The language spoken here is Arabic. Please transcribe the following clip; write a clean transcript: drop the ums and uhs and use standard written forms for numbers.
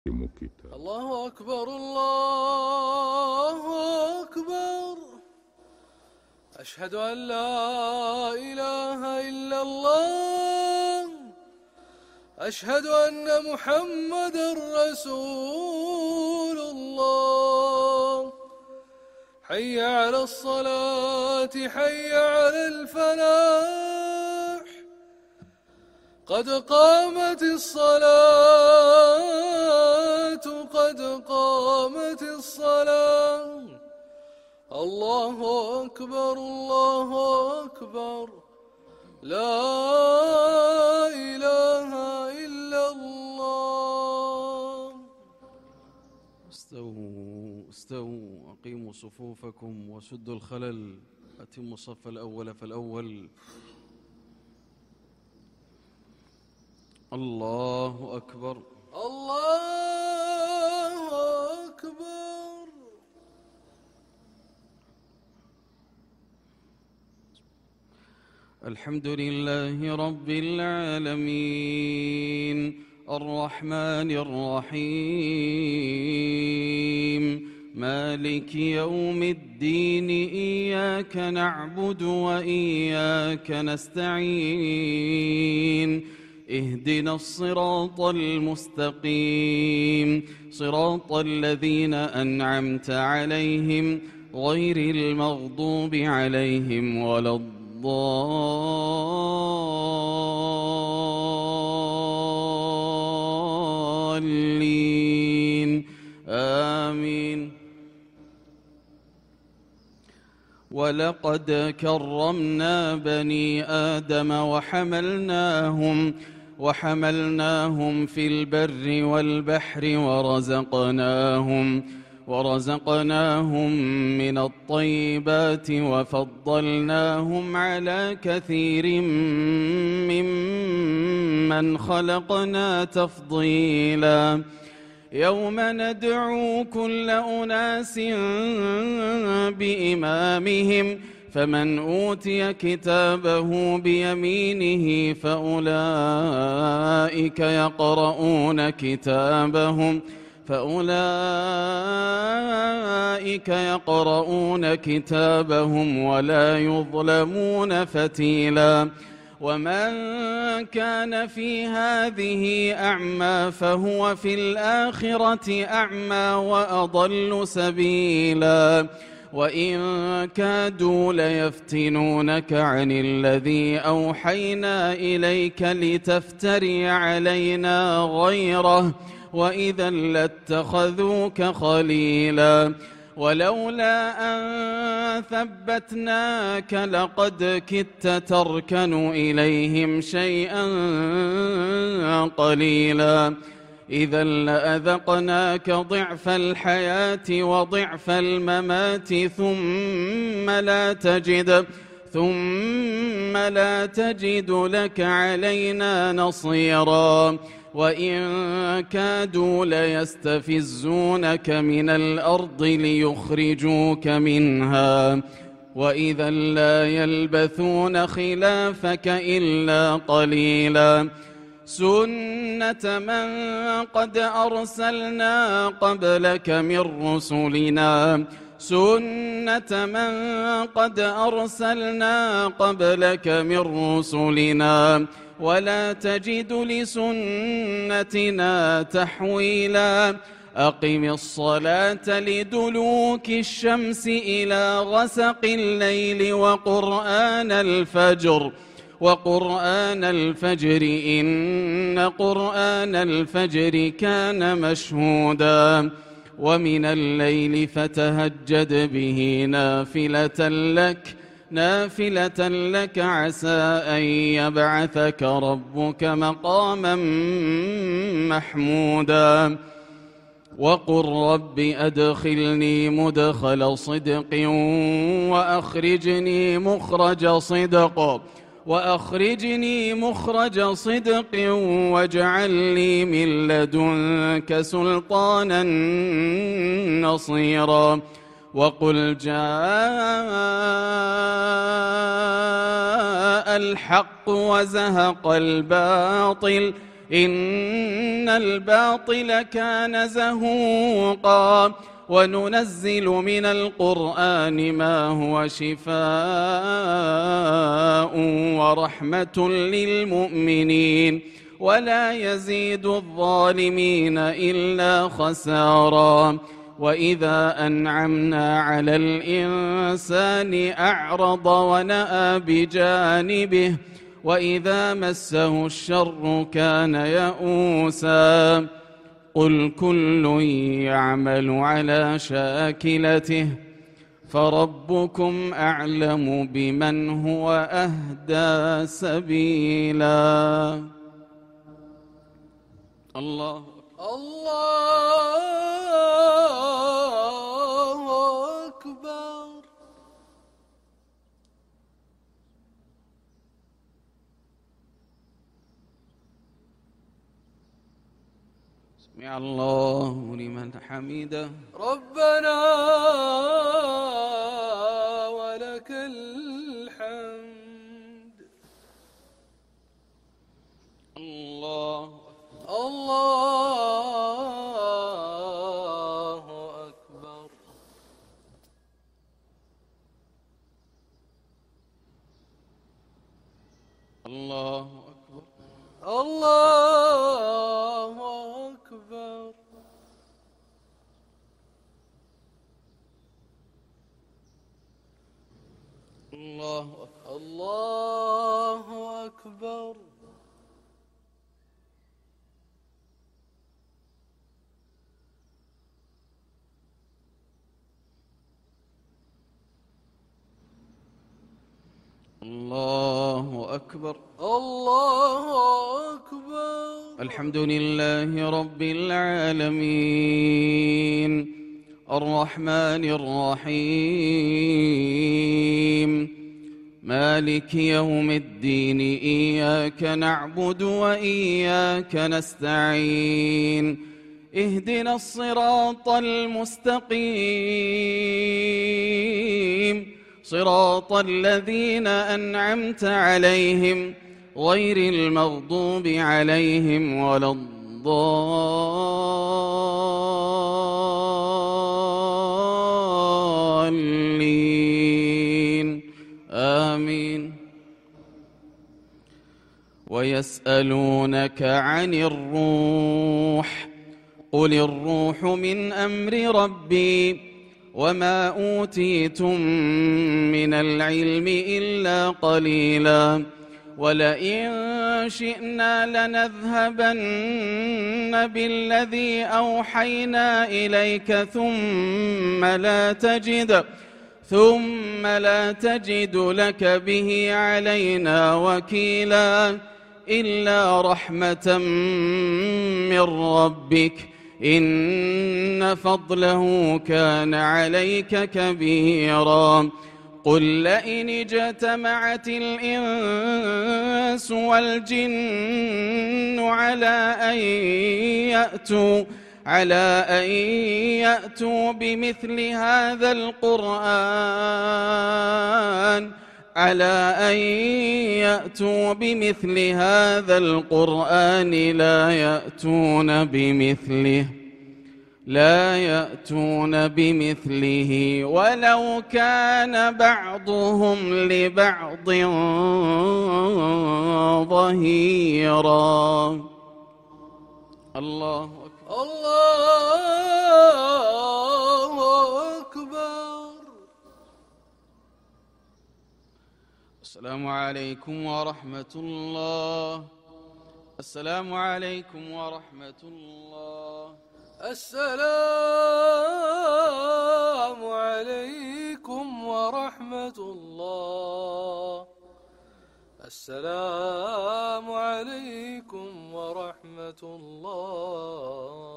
كتاب. الله أكبر الله أكبر، أشهد أن لا إله إلا الله، أشهد أن محمدا رسول الله. حي على الصلاة حي على الفلاح، قد قامت الصلاة قد قامت الصلاة. الله أكبر الله أكبر، لا إله إلا الله. استووا استووا، أقيموا صفوفكم وسدوا الخلل، أتموا الصف الأول فالأول. الله أكبر الله أكبر. الحمد لله رب العالمين، الرحمن الرحيم، مالك يوم الدين، إياك نعبد وإياك نستعين، اهدنا الصراط المستقيم، صراط الذين أنعمت عليهم غير المغضوب عليهم ولا الضالين، آمين. ولقد كرمنا بني آدم وحملناهم في البر والبحر ورزقناهم من الطيبات وفضلناهم على كثير ممن خلقنا تفضيلا. يوم ندعو كل أناس بإمامهم، فمن أوتي كتابه بيمينه فأولئك يقرؤون كتابهم ولا يظلمون فتيلا. ومن كان في هذه أعمى فهو في الآخرة أعمى وأضل سبيلا. وإن كادوا ليفتنونك عن الذي أوحينا إليك لتفتري علينا غيره، وإذا لاتخذوك خليلا. ولولا أن ثبتناك لقد كدت تركن إليهم شيئا قليلا. إذا لأذقناك ضعف الحياة وضعف الممات ثم لا تجد لك علينا نصيرا. وإن كادوا ليستفزونك من الأرض ليخرجوك منها، وإذا لا يلبثون خلافك إلا قليلا. سنة من قد أرسلنا قبلك من رسلنا، ولا تجد لسنتنا تحويلا. أقم الصلاة لدلوك الشمس إلى غسق الليل وقرآن الفجر إن قرآن الفجر كان مشهودا. ومن الليل فتهجد به نافلة لك عسى أن يبعثك ربك مقاما محمودا. وقل رب أدخلني مدخل صدق وأخرجني مخرج صدق واجعل لي من لدنك سلطانا نصيرا. وقل جاء الحق وزهق الباطل إن الباطل كان زهوقا وننزل من القرآن ما هو شفاء ورحمة للمؤمنين ولا يزيد الظالمين إلا خسارا وإذا أنعمنا على الإنسان أعرض ونأى بجانبه وإذا مسه الشر كان يئوسا قل كل يعمل على شاكلته فربكم أعلم بمن هو أهدى سبيلا. الله أكبر. سمع الله لمن حمده. ربنا ولك الحمد. الله أكبر. الله أكبر. الله أكبر. الله أكبر. الله أكبر. الله أكبر. الحمد لله رب العالمين الرحمن الرحيم مالك يوم الدين إياك نعبد وإياك نستعين اهدنا الصراط المستقيم صراط الذين أنعمت عليهم غير المغضوب عليهم ولا الضالين آمين. ويسألونك عن الروح قل الروح من أمر ربي وما أوتيتم من العلم إلا قليلا ولئن شئنا لنذهبن بالذي أوحينا إليك ثم لا تجد لك به علينا وكيلا إلا رحمة من ربك إن فضله كان عليك كبيرا. قل لئن اجتمعت الإنس والجن على أن يأتوا بمثل هذا القرآن لا يأتون بمثله ولو كان بعضهم لبعض ظهيرا. الله أكبر. الله أكبر. السلام عليكم ورحمة الله. السلام عليكم ورحمة الله. السلام عليكم ورحمة الله. السلام عليكم ورحمة الله.